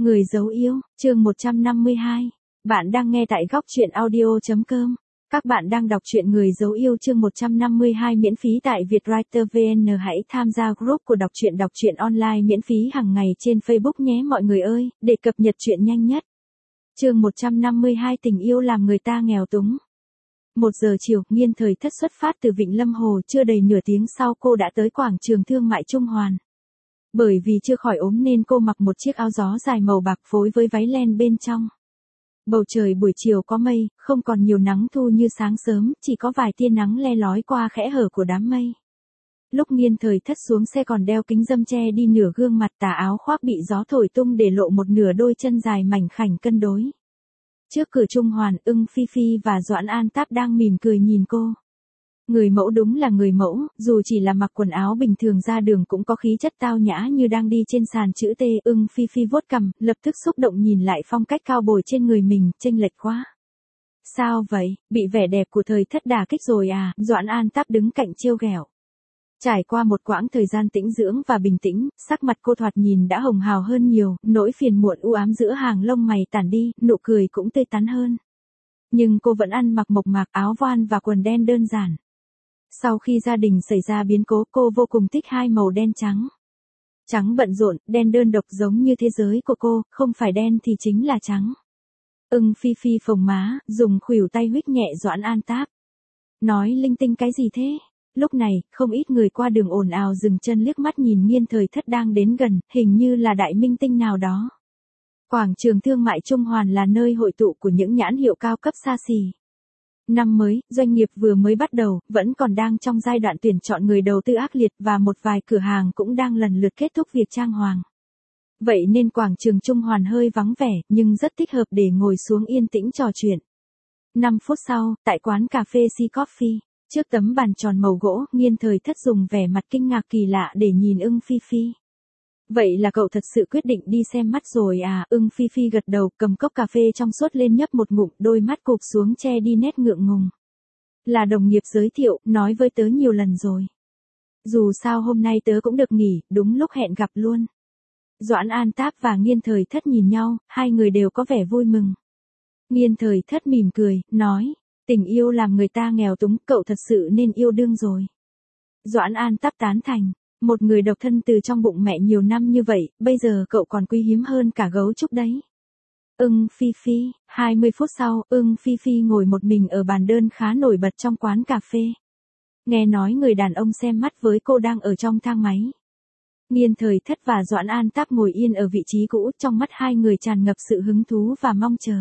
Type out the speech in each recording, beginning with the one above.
Người dấu yêu, chương 152. Bạn đang nghe tại góc truyện audio.com. Các bạn đang đọc truyện Người dấu yêu chương 152 miễn phí tại Vietwriter VN. Hãy tham gia group của đọc truyện online miễn phí hàng ngày trên Facebook nhé mọi người ơi, để cập nhật truyện nhanh nhất. Chương 152 tình yêu làm người ta nghèo túng. 1 giờ chiều, Nghiên Thời Thất xuất phát từ Vịnh Lâm Hồ, chưa đầy nửa tiếng sau cô đã tới quảng trường thương mại Trung Hoàn. Bởi vì chưa khỏi ốm nên cô mặc một chiếc áo gió dài màu bạc phối với váy len bên trong. Bầu trời buổi chiều có mây, không còn nhiều nắng thu như sáng sớm, chỉ có vài tia nắng le lói qua khẽ hở của đám mây. Lúc Nghiên Thời Thất xuống xe còn đeo kính râm che đi nửa gương mặt, tà áo khoác bị gió thổi tung để lộ một nửa đôi chân dài mảnh khảnh cân đối. Trước cửa Trung Hoàn, Ưng Phi Phi và Doãn An Táp đang mỉm cười nhìn cô. Người mẫu đúng là người mẫu, dù chỉ là mặc quần áo bình thường ra đường cũng có khí chất tao nhã như đang đi trên sàn chữ T. Ưng Phi Phi vuốt cằm, lập tức xúc động nhìn lại phong cách cao bồi trên người mình, chênh lệch quá. Sao vậy, bị vẻ đẹp của Thời Thất đả kích rồi à? Doãn An Táp đứng cạnh trêu ghẹo. Trải qua một quãng thời gian tĩnh dưỡng và bình tĩnh, sắc mặt cô thoạt nhìn đã hồng hào hơn nhiều, nỗi phiền muộn u ám giữa hàng lông mày tản đi, nụ cười cũng tươi tắn hơn. Nhưng cô vẫn ăn mặc mộc mạc, áo voan và quần đen đơn giản. Sau khi gia đình xảy ra biến cố, cô vô cùng thích hai màu đen trắng. Trắng bận rộn, đen đơn độc giống như thế giới của cô, không phải đen thì chính là trắng. Ưng Phi Phi phồng má, dùng khuỷu tay huých nhẹ Doãn An Táp. Nói linh tinh cái gì thế? Lúc này, không ít người qua đường ồn ào dừng chân liếc mắt nhìn Nghiên Thời Thất đang đến gần, hình như là đại minh tinh nào đó. Quảng trường thương mại Trung Hoàn là nơi hội tụ của những nhãn hiệu cao cấp xa xỉ. Năm mới, doanh nghiệp vừa mới bắt đầu, vẫn còn đang trong giai đoạn tuyển chọn người đầu tư ác liệt và một vài cửa hàng cũng đang lần lượt kết thúc việc trang hoàng. Vậy nên quảng trường Trung Hoàn hơi vắng vẻ, nhưng rất thích hợp để ngồi xuống yên tĩnh trò chuyện. 5 phút sau, tại quán cà phê Sea Coffee, trước tấm bàn tròn màu gỗ, Nghiên Thời Thất dùng vẻ mặt kinh ngạc kỳ lạ để nhìn Ưng Phi Phi. Vậy là cậu thật sự quyết định đi xem mắt rồi à? Ưng Phi Phi gật đầu, cầm cốc cà phê trong suốt lên nhấp một ngụm, đôi mắt cụp xuống che đi nét ngượng ngùng. Là đồng nghiệp giới thiệu, nói với tớ nhiều lần rồi. Dù sao hôm nay tớ cũng được nghỉ, đúng lúc hẹn gặp luôn. Doãn An Táp và Nghiên Thời Thất nhìn nhau, hai người đều có vẻ vui mừng. Nghiên Thời Thất mỉm cười, nói, tình yêu làm người ta nghèo túng, cậu thật sự nên yêu đương rồi. Doãn An Táp tán thành. Một người độc thân từ trong bụng mẹ nhiều năm như vậy, bây giờ cậu còn quý hiếm hơn cả gấu trúc đấy. Ưng Phi Phi, 20 phút sau, Ưng Phi Phi ngồi một mình ở bàn đơn khá nổi bật trong quán cà phê. Nghe nói người đàn ông xem mắt với cô đang ở trong thang máy. Nghiên Thời Thất và Doãn An Táp ngồi yên ở vị trí cũ, trong mắt hai người tràn ngập sự hứng thú và mong chờ.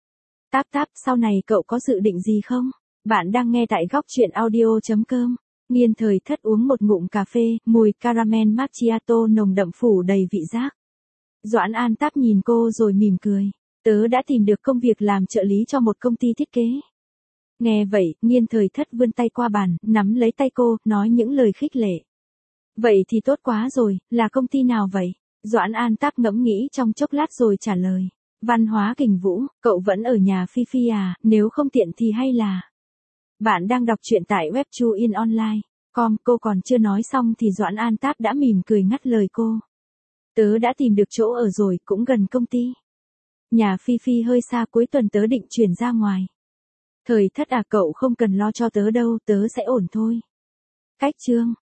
Táp Táp, sau này cậu có dự định gì không? Bạn đang nghe tại góc truyện audio.com. Nghiên Thời Thất uống một ngụm cà phê, mùi caramel macchiato nồng đậm phủ đầy vị giác. Doãn An Táp nhìn cô rồi mỉm cười. Tớ đã tìm được công việc làm trợ lý cho một công ty thiết kế. Nghe vậy, Nghiên Thời Thất vươn tay qua bàn, nắm lấy tay cô, nói những lời khích lệ. Vậy thì tốt quá rồi, là công ty nào vậy? Doãn An Táp ngẫm nghĩ trong chốc lát rồi trả lời. Văn hóa Kình Vũ, cậu vẫn ở nhà Phi Phi à, nếu không tiện thì hay là... Bạn đang đọc truyện tại web chuinonline.com, cô còn chưa nói xong thì Doãn An Táp đã mỉm cười ngắt lời cô. Tớ đã tìm được chỗ ở rồi, cũng gần công ty. Nhà Phi Phi hơi xa, cuối tuần tớ định chuyển ra ngoài. Thời Thất à, cậu không cần lo cho tớ đâu, tớ sẽ ổn thôi. Cách chương.